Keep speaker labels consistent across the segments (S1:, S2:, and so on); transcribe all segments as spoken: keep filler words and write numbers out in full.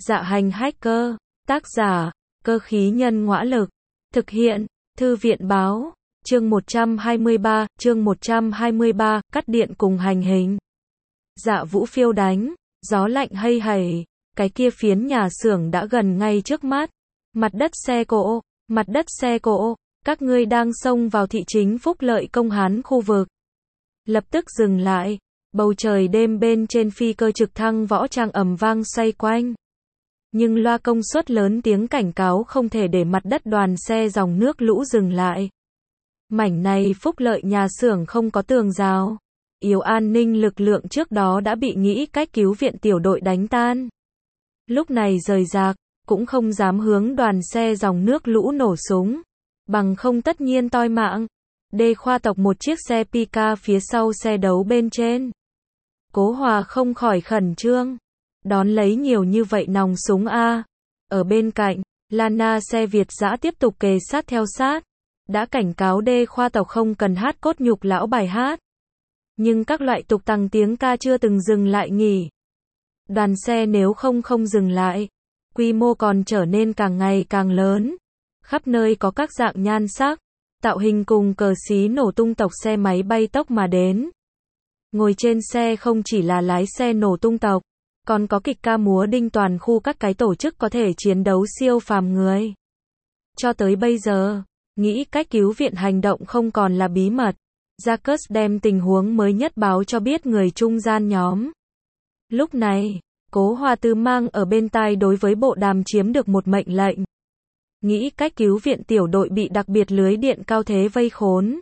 S1: Dạ hành hacker, tác giả, cơ khí nhân ngõa lực, thực hiện, thư viện báo, chương một trăm hai mươi ba, chương một trăm hai mươi ba, cắt điện cùng hành hình. Dạ vũ phiêu đánh, gió lạnh hây hẩy, cái kia phiến nhà xưởng đã gần ngay trước mắt. Mặt đất xe cộ, mặt đất xe cộ, các ngươi đang xông vào thị chính Phúc Lợi Công Hán khu vực. Lập tức dừng lại, bầu trời đêm bên trên phi cơ trực thăng võ trang ầm vang xoay quanh. Nhưng loa công suất lớn tiếng cảnh cáo không thể để mặt đất đoàn xe dòng nước lũ dừng lại. Mảnh này Phúc Lợi nhà xưởng không có tường rào. Yếu an ninh lực lượng trước đó đã bị nghĩ cách cứu viện tiểu đội đánh tan. Lúc này rời rạc, cũng không dám hướng đoàn xe dòng nước lũ nổ súng. Bằng không tất nhiên toi mạng. Đê khoa tộc một chiếc xe Pika phía sau xe đấu bên trên. Cố Hòa không khỏi khẩn trương. Đón lấy nhiều như vậy nòng súng A. Ở bên cạnh, Lana xe Việt dã tiếp tục kề sát theo sát. Đã cảnh cáo đê khoa tộc không cần hát cốt nhục lão bài hát. Nhưng các loại tục tằng tiếng ca chưa từng dừng lại nghỉ. Đoàn xe nếu không không dừng lại, quy mô còn trở nên càng ngày càng lớn. Khắp nơi có các dạng nhan sắc, tạo hình cùng cờ xí nổ tung tộc xe máy bay tốc mà đến. Ngồi trên xe không chỉ là lái xe nổ tung tộc, còn có kịch ca múa đinh toàn khu các cái tổ chức có thể chiến đấu siêu phàm người. Cho tới bây giờ, nghĩ cách cứu viện hành động không còn là bí mật. Jacques đem tình huống mới nhất báo cho biết người trung gian nhóm. Lúc này, Cố Hòa Tư mang ở bên tai đối với bộ đàm chiếm được một mệnh lệnh. Nghĩ cách cứu viện tiểu đội bị đặc biệt lưới điện cao thế vây khốn.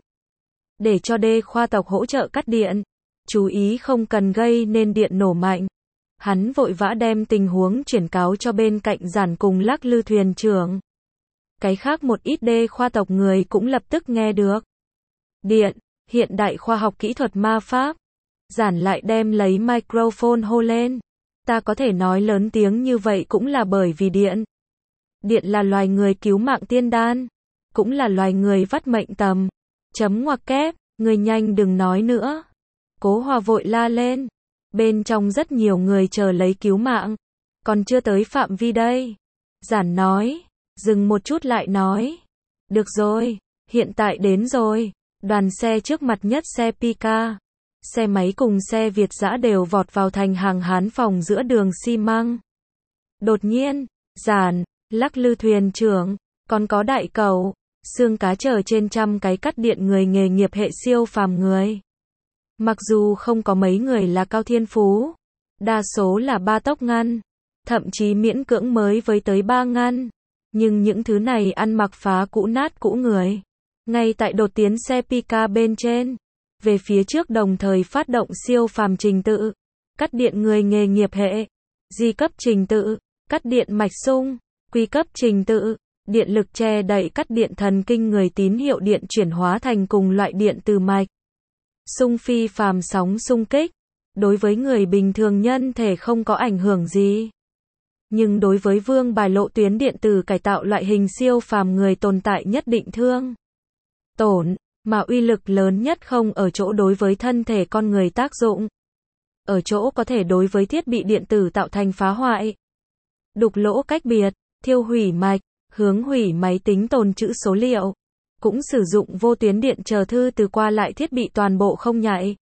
S1: Để cho đê khoa tộc hỗ trợ cắt điện. Chú ý không cần gây nên điện nổ mạnh. Hắn vội vã đem tình huống chuyển cáo cho bên cạnh giản cùng lắc lư thuyền trưởng. Cái khác một ít đê khoa tộc người cũng lập tức nghe được. Điện, hiện đại khoa học kỹ thuật ma pháp. Giản lại đem lấy microphone hô lên. Ta có thể nói lớn tiếng như vậy cũng là bởi vì điện. Điện là loài người cứu mạng tiên đan. Cũng là loài người vắt mệnh tầm. Chấm ngoặc kép, người nhanh đừng nói nữa. Cố Hòa vội la lên. Bên trong rất nhiều người chờ lấy cứu mạng. Còn chưa tới phạm vi đây. Giản nói. Dừng một chút lại nói. Được rồi, hiện tại đến rồi. Đoàn xe trước mặt nhất xe Pika. Xe máy cùng xe Việt dã đều vọt vào thành hàng Hán phòng giữa đường xi măng. Đột nhiên, Giản, lắc lư thuyền trưởng, còn có đại cầu, xương cá chở trên trăm cái cắt điện người nghề nghiệp hệ siêu phàm người. Mặc dù không có mấy người là cao thiên phú, đa số là ba tốc ngăn, thậm chí miễn cưỡng mới với tới ba ngăn. Nhưng những thứ này ăn mặc phá cũ nát cũ người. Ngay tại đột tiến xe Pika bên trên. Về phía trước đồng thời phát động siêu phàm trình tự. Cắt điện người nghề nghiệp hệ. Di cấp trình tự. Cắt điện mạch sung. Quy cấp trình tự. Điện lực che đậy cắt điện thần kinh người tín hiệu điện chuyển hóa thành cùng loại điện từ mạch. Sung phi phàm sóng xung kích. Đối với người bình thường nhân thể không có ảnh hưởng gì. Nhưng đối với vương bài lộ tuyến điện tử cải tạo loại hình siêu phàm người tồn tại nhất định thương tổn, mà uy lực lớn nhất không ở chỗ đối với thân thể con người tác dụng. Ở chỗ có thể đối với thiết bị điện tử tạo thành phá hoại, đục lỗ cách biệt, thiêu hủy mạch, hướng hủy máy tính tồn trữ số liệu, cũng sử dụng vô tuyến điện chờ thư từ qua lại thiết bị toàn bộ không nhạy.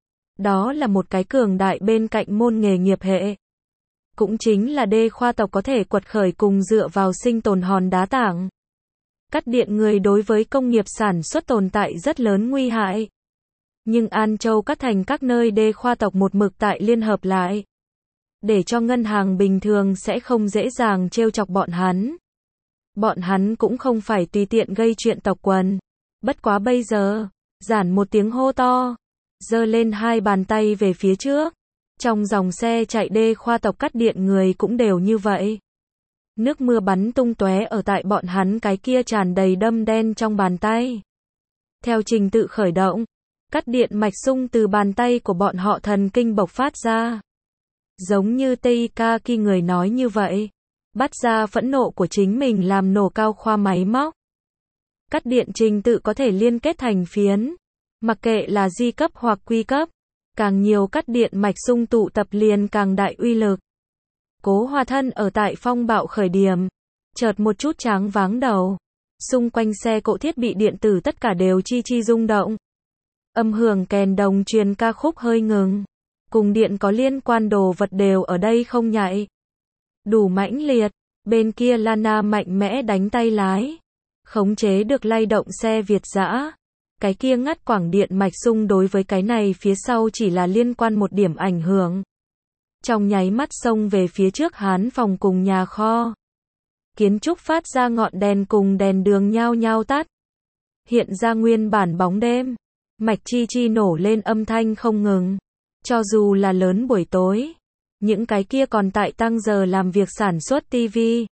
S1: Đó là một cái cường đại bên cạnh môn nghề nghiệp hệ. Cũng chính là đê khoa tộc có thể quật khởi cùng dựa vào sinh tồn hòn đá tảng. Cắt điện người đối với công nghiệp sản xuất tồn tại rất lớn nguy hại. Nhưng An Châu cắt thành các nơi đê khoa tộc một mực tại liên hợp lại. Để cho ngân hàng bình thường sẽ không dễ dàng trêu chọc bọn hắn. Bọn hắn cũng không phải tùy tiện gây chuyện tộc quần. Bất quá bây giờ, Giản một tiếng hô to. Giơ lên hai bàn tay về phía trước. Trong dòng xe chạy đê khoa tộc cắt điện người cũng đều như vậy. Nước mưa bắn tung tóe ở tại bọn hắn cái kia tràn đầy đâm đen trong bàn tay. Theo trình tự khởi động, cắt điện mạch sung từ bàn tay của bọn họ thần kinh bộc phát ra. Giống như Teika khi người nói như vậy. Bắt ra phẫn nộ của chính mình làm nổ cao khoa máy móc. Cắt điện trình tự có thể liên kết thành phiến. Mặc kệ là di cấp hoặc quy cấp. Càng nhiều cắt điện mạch sung tụ tập liền càng đại uy lực. Cố Hòa thân ở tại phong bạo khởi điểm, chợt một chút choáng váng đầu. Xung quanh xe cộ thiết bị điện tử tất cả đều chi chi rung động. Âm hưởng kèn đồng truyền ca khúc hơi ngừng. Cùng điện có liên quan đồ vật đều ở đây không nhạy. Đủ mãnh liệt, bên kia Lana mạnh mẽ đánh tay lái. Khống chế được lay động xe Việt dã. Cái kia ngắt quảng điện mạch xung đối với cái này phía sau chỉ là liên quan một điểm ảnh hưởng. Trong nháy mắt xông về phía trước hán phòng cùng nhà kho. Kiến trúc phát ra ngọn đèn cùng đèn đường nhao nhao tắt. Hiện ra nguyên bản bóng đêm. Mạch chi chi nổ lên âm thanh không ngừng. Cho dù là lớn buổi tối. Những cái kia còn tại tăng giờ làm việc sản xuất tivi.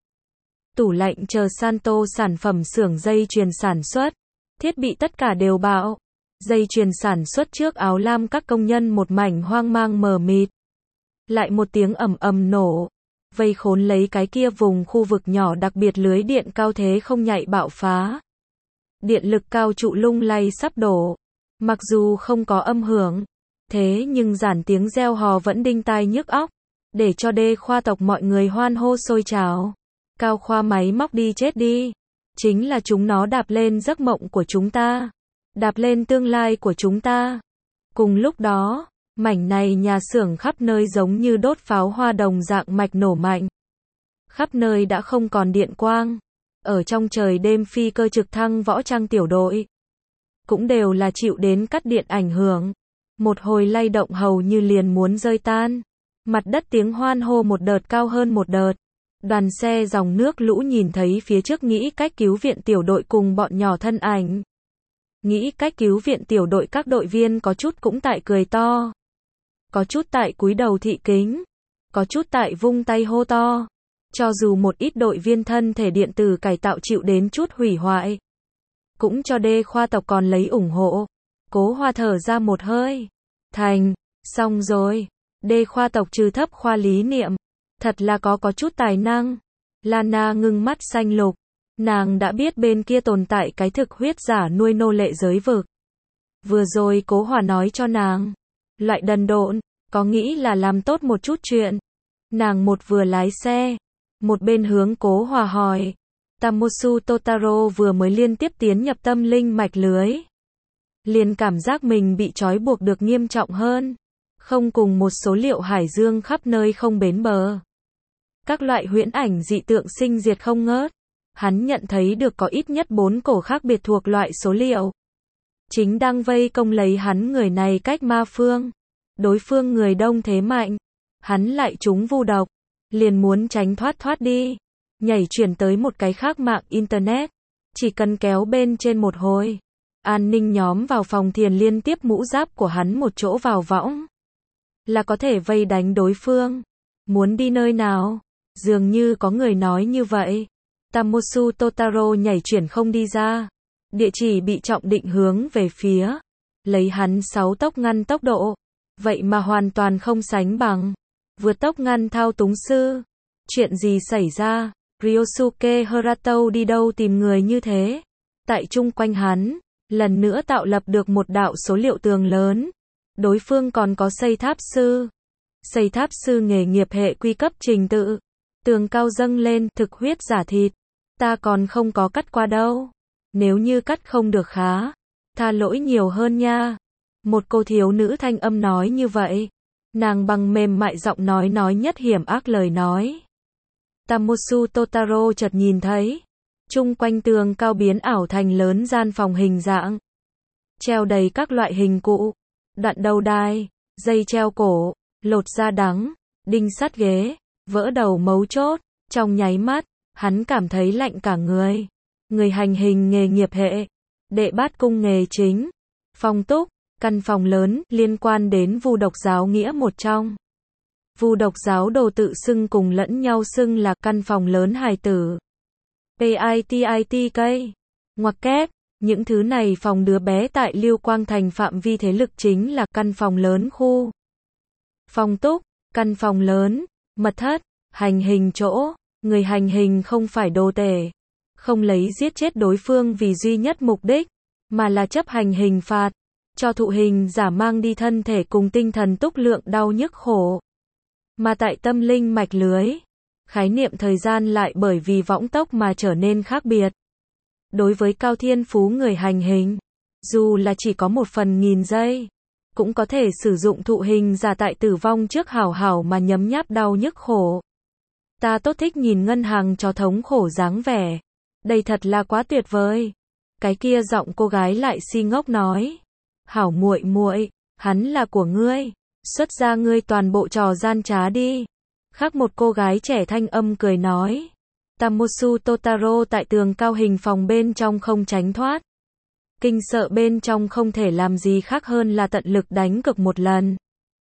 S1: Tủ lạnh chờ Santo sản phẩm xưởng dây chuyền sản xuất. Thiết bị tất cả đều bạo. Dây chuyền sản xuất trước áo lam các công nhân một mảnh hoang mang mờ mịt. Lại một tiếng ầm ầm nổ. Vây khốn lấy cái kia vùng khu vực nhỏ đặc biệt lưới điện cao thế không nhạy bạo phá. Điện lực cao trụ lung lay sắp đổ. Mặc dù không có âm hưởng. Thế nhưng giản tiếng reo hò vẫn đinh tai nhức óc. Để cho đê khoa tộc mọi người hoan hô sôi trào. Cao khoa máy móc đi chết đi. Chính là chúng nó đạp lên giấc mộng của chúng ta. Đạp lên tương lai của chúng ta. Cùng lúc đó, mảnh này nhà xưởng khắp nơi giống như đốt pháo hoa đồng dạng mạch nổ mạnh. Khắp nơi đã không còn điện quang. Ở trong trời đêm phi cơ trực thăng võ trang tiểu đội. Cũng đều là chịu đến cắt điện ảnh hưởng. Một hồi lay động hầu như liền muốn rơi tan. Mặt đất tiếng hoan hô một đợt cao hơn một đợt. Đoàn xe dòng nước lũ nhìn thấy phía trước nghĩ cách cứu viện tiểu đội cùng bọn nhỏ thân ảnh. Nghĩ cách cứu viện tiểu đội các đội viên có chút cũng tại cười to. Có chút tại cúi đầu thị kính. Có chút tại vung tay hô to. Cho dù một ít đội viên thân thể điện tử cải tạo chịu đến chút hủy hoại. Cũng cho đê khoa tộc còn lấy ủng hộ. Cố Hòa thở ra một hơi. Thành, xong rồi. Đê khoa tộc trừ thấp khoa lý niệm. Thật là có có chút tài năng. Lana ngưng mắt xanh lục. Nàng đã biết bên kia tồn tại cái thực huyết giả nuôi nô lệ giới vực. Vừa rồi Cố Hòa nói cho nàng. Loại đần độn, có nghĩ là làm tốt một chút chuyện. Nàng một vừa lái xe. Một bên hướng Cố Hòa hỏi. Tamosu Totaro vừa mới liên tiếp tiến nhập tâm linh mạch lưới. Liền cảm giác mình bị trói buộc được nghiêm trọng hơn. Không cùng một số liệu hải dương khắp nơi không bến bờ. Các loại huyễn ảnh dị tượng sinh diệt không ngớt. Hắn nhận thấy được có ít nhất bốn cổ khác biệt thuộc loại số liệu. Chính đang vây công lấy hắn người này cách ma phương. Đối phương người đông thế mạnh. Hắn lại trúng vu độc. Liền muốn tránh thoát thoát đi. Nhảy chuyển tới một cái khác mạng internet. Chỉ cần kéo bên trên một hồi. An ninh nhóm vào phòng thiền liên tiếp mũ giáp của hắn một chỗ vào võng. Là có thể vây đánh đối phương. Muốn đi nơi nào? Dường như có người nói như vậy. Tamosu Totaro nhảy chuyển không đi ra. Địa chỉ bị trọng định hướng về phía. Lấy hắn sáu tốc ngăn tốc độ. Vậy mà hoàn toàn không sánh bằng. Vượt tốc ngăn thao túng sư. Chuyện gì xảy ra? Ryosuke Harato đi đâu tìm người như thế? Tại chung quanh hắn, lần nữa tạo lập được một đạo số liệu tường lớn. Đối phương còn có xây tháp sư. Xây tháp sư nghề nghiệp hệ quy cấp trình tự. Tường cao dâng lên, thực huyết giả thịt. Ta còn không có cắt qua đâu. Nếu như cắt không được khá. Tha lỗi nhiều hơn nha. Một cô thiếu nữ thanh âm nói như vậy. Nàng bằng mềm mại giọng nói nói nhất hiểm ác lời nói. Tamosu Totaro chợt nhìn thấy. Chung quanh tường cao biến ảo thành lớn gian phòng hình dạng. Treo đầy các loại hình cụ. Đoạn đầu đai, dây treo cổ, lột da đắng, đinh sắt ghế, vỡ đầu mấu chốt. Trong nháy mắt, hắn cảm thấy lạnh cả người. Người hành hình nghề nghiệp hệ. Đệ bát cung nghề chính. Phong túc, căn phòng lớn, liên quan đến vu độc giáo nghĩa một trong. Vu độc giáo đồ tự xưng cùng lẫn nhau xưng là căn phòng lớn hài tử. PITITK. Ngoặc kép, những thứ này phòng đứa bé tại Lưu Quang Thành phạm vi thế lực chính là căn phòng lớn khu. Phong túc, căn phòng lớn, mật thất, hành hình chỗ, người hành hình không phải đồ tể. Không lấy giết chết đối phương vì duy nhất mục đích, mà là chấp hành hình phạt. Cho thụ hình giả mang đi thân thể cùng tinh thần túc lượng đau nhức khổ. Mà tại tâm linh mạch lưới, khái niệm thời gian lại bởi vì võng tốc mà trở nên khác biệt. Đối với cao thiên phú người hành hình, dù là chỉ có một phần nghìn giây, cũng có thể sử dụng thụ hình giả tại tử vong trước hảo hảo mà nhấm nháp đau nhức khổ. Ta tốt thích nhìn ngân hàng cho thống khổ dáng vẻ. Đây thật là quá tuyệt vời. Cái kia giọng cô gái lại si ngốc nói. Hảo muội muội, hắn là của ngươi. Xuất ra ngươi toàn bộ trò gian trá đi. Khác một cô gái trẻ thanh âm cười nói. Tamosu Totaro tại tường cao hình phòng bên trong không tránh thoát. Kinh sợ bên trong không thể làm gì khác hơn là tận lực đánh cực một lần.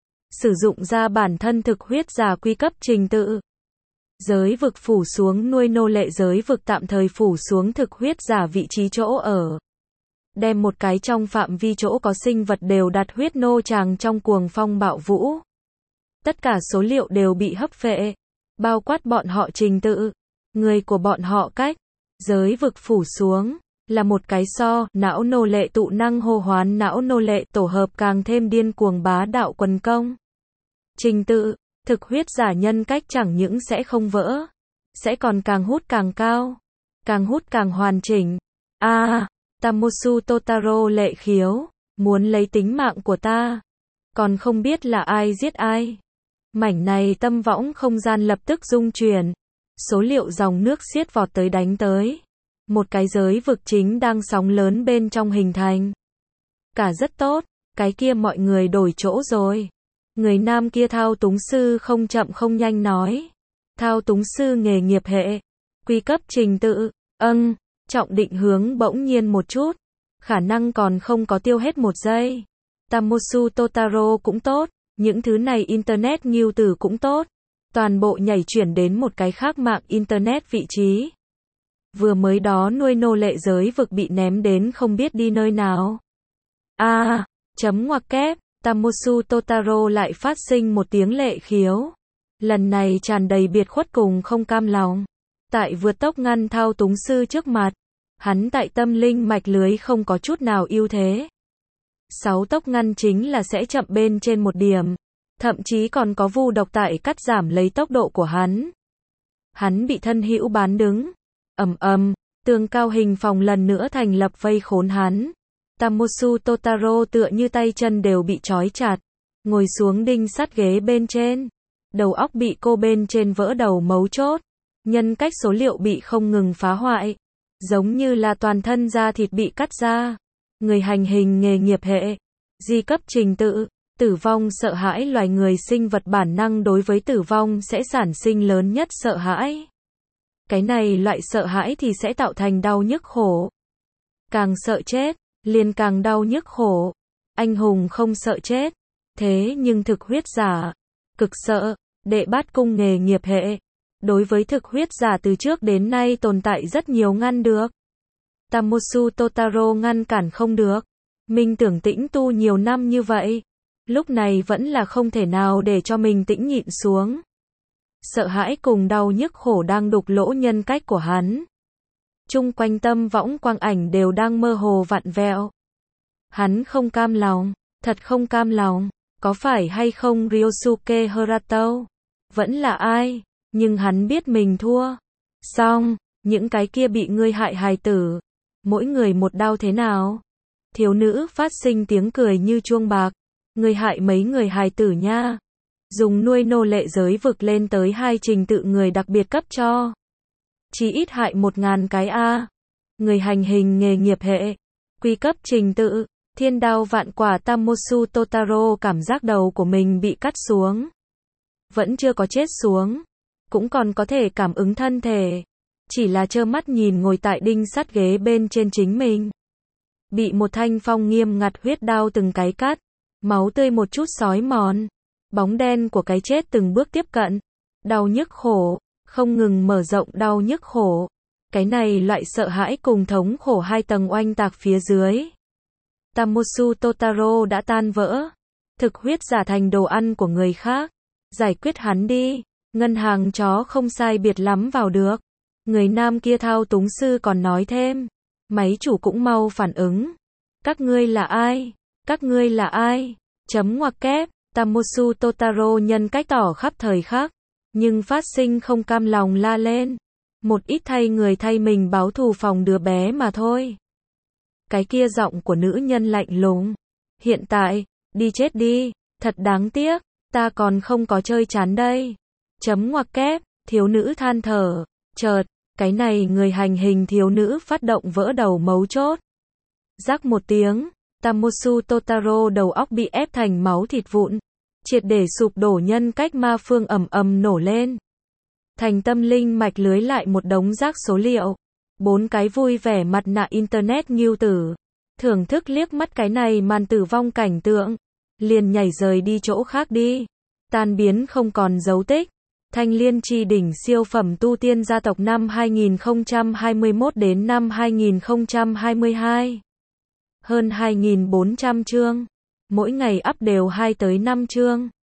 S1: Sử dụng ra bản thân thực huyết giả quy cấp trình tự. Giới vực phủ xuống nuôi nô lệ giới vực tạm thời phủ xuống thực huyết giả vị trí chỗ ở. Đem một cái trong phạm vi chỗ có sinh vật đều đặt huyết nô tràng trong cuồng phong bạo vũ. Tất cả số liệu đều bị hấp phệ. Bao quát bọn họ trình tự. Người của bọn họ cách. Giới vực phủ xuống. Là một cái so, não nô lệ tụ năng hô hoán não nô lệ tổ hợp càng thêm điên cuồng bá đạo quần công. Trình tự, thực huyết giả nhân cách chẳng những sẽ không vỡ, sẽ còn càng hút càng cao, càng hút càng hoàn chỉnh. A, à, Tamosu Totaro lệ khiếu, muốn lấy tính mạng của ta, còn không biết là ai giết ai. Mảnh này tâm võng không gian lập tức rung chuyển, số liệu dòng nước xiết vọt tới đánh tới. Một cái giới vực chính đang sóng lớn bên trong hình thành. Cả rất tốt, cái kia mọi người đổi chỗ rồi. Người nam kia thao túng sư không chậm không nhanh nói. Thao túng sư nghề nghiệp hệ. Quy cấp trình tự, âng, trọng định hướng bỗng nhiên một chút. Khả năng còn không có tiêu hết một giây. Tamosu Totaro cũng tốt, những thứ này internet nghiêu tử cũng tốt. Toàn bộ nhảy chuyển đến một cái khác mạng internet vị trí. Vừa mới đó nuôi nô lệ giới vực bị ném đến không biết đi nơi nào. A, à, chấm ngoặc kép, Tamosu Totaro lại phát sinh một tiếng lệ khiếu. Lần này tràn đầy biệt khuất cùng không cam lòng. Tại vượt tốc ngăn thao túng sư trước mặt, hắn tại tâm linh mạch lưới không có chút nào ưu thế. Sáu tốc ngăn chính là sẽ chậm bên trên một điểm, thậm chí còn có vu độc tại cắt giảm lấy tốc độ của hắn. Hắn bị thân hữu bán đứng. Ầm ầm, tường cao hình phòng lần nữa thành lập vây khốn hắn. Tamosu Totaro tựa như tay chân đều bị trói chặt, ngồi xuống đinh sắt ghế bên trên. Đầu óc bị cô bên trên vỡ đầu mấu chốt, nhân cách số liệu bị không ngừng phá hoại, giống như là toàn thân da thịt bị cắt ra. Người hành hình nghề nghiệp hệ, di cấp trình tự, tử vong sợ hãi loài người sinh vật bản năng đối với tử vong sẽ sản sinh lớn nhất sợ hãi. Cái này loại sợ hãi thì sẽ tạo thành đau nhức khổ. Càng sợ chết, liền càng đau nhức khổ. Anh hùng không sợ chết. Thế nhưng thực huyết giả, cực sợ, đệ bát cung nghề nghiệp hệ. Đối với thực huyết giả từ trước đến nay tồn tại rất nhiều ngăn được. Tamosu Totaro ngăn cản không được. Mình tưởng tĩnh tu nhiều năm như vậy. Lúc này vẫn là không thể nào để cho mình tĩnh nhịn xuống. Sợ hãi cùng đau nhức khổ đang đục lỗ nhân cách của hắn. Chung quanh tâm võng quang ảnh đều đang mơ hồ vặn vẹo. Hắn không cam lòng, thật không cam lòng, có phải hay không Ryosuke Harato? Vẫn là ai? Nhưng hắn biết mình thua. Xong, những cái kia bị ngươi hại hài tử. Mỗi người một đau thế nào? Thiếu nữ phát sinh tiếng cười như chuông bạc. Ngươi hại mấy người hài tử nha. Dùng nuôi nô lệ giới vực lên tới hai trình tự người đặc biệt cấp cho. Chỉ ít hại một ngàn cái A. Người hành hình nghề nghiệp hệ. Quy cấp trình tự. Thiên đao vạn quả Tamosu Totaro cảm giác đầu của mình bị cắt xuống. Vẫn chưa có chết xuống. Cũng còn có thể cảm ứng thân thể. Chỉ là trơ mắt nhìn ngồi tại đinh sắt ghế bên trên chính mình. Bị một thanh phong nghiêm ngặt huyết đao từng cái cắt. Máu tươi một chút xói mòn. Bóng đen của cái chết từng bước tiếp cận. Đau nhức khổ. Không ngừng mở rộng đau nhức khổ. Cái này loại sợ hãi cùng thống khổ hai tầng oanh tạc phía dưới. Tamosu Totaro đã tan vỡ. Thực huyết giả thành đồ ăn của người khác. Giải quyết hắn đi. Ngân hàng chó không sai biệt lắm vào được. Người nam kia thao túng sư còn nói thêm. Máy chủ cũng mau phản ứng. Các ngươi là ai? Các ngươi là ai? Chấm ngoặc kép. Tamosu Totaro nhân cách tỏ khắp thời khắc, nhưng phát sinh không cam lòng la lên. Một ít thay người thay mình báo thù phòng đứa bé mà thôi. Cái kia giọng của nữ nhân lạnh lùng. Hiện tại, đi chết đi, thật đáng tiếc, ta còn không có chơi chán đây. Chấm ngoặc kép, thiếu nữ than thở, chợt, cái này người hành hình thiếu nữ phát động vỡ đầu mấu chốt. Rắc một tiếng, Tamosu Totaro đầu óc bị ép thành máu thịt vụn, triệt để sụp đổ nhân cách ma phương ầm ầm nổ lên. Thành tâm linh mạch lưới lại một đống rác số liệu. Bốn cái vui vẻ mặt nạ internet nghiêu tử. Thưởng thức liếc mắt cái này màn tử vong cảnh tượng. Liền nhảy rời đi chỗ khác đi. Tan biến không còn dấu tích. Thanh Liên Chi đỉnh siêu phẩm tu tiên gia tộc năm hai nghìn không trăm hai mươi mốt đến năm hai nghìn không trăm hai mươi hai. Hơn hai nghìn bốn trăm chương. Mỗi ngày up đều hai tới năm chương.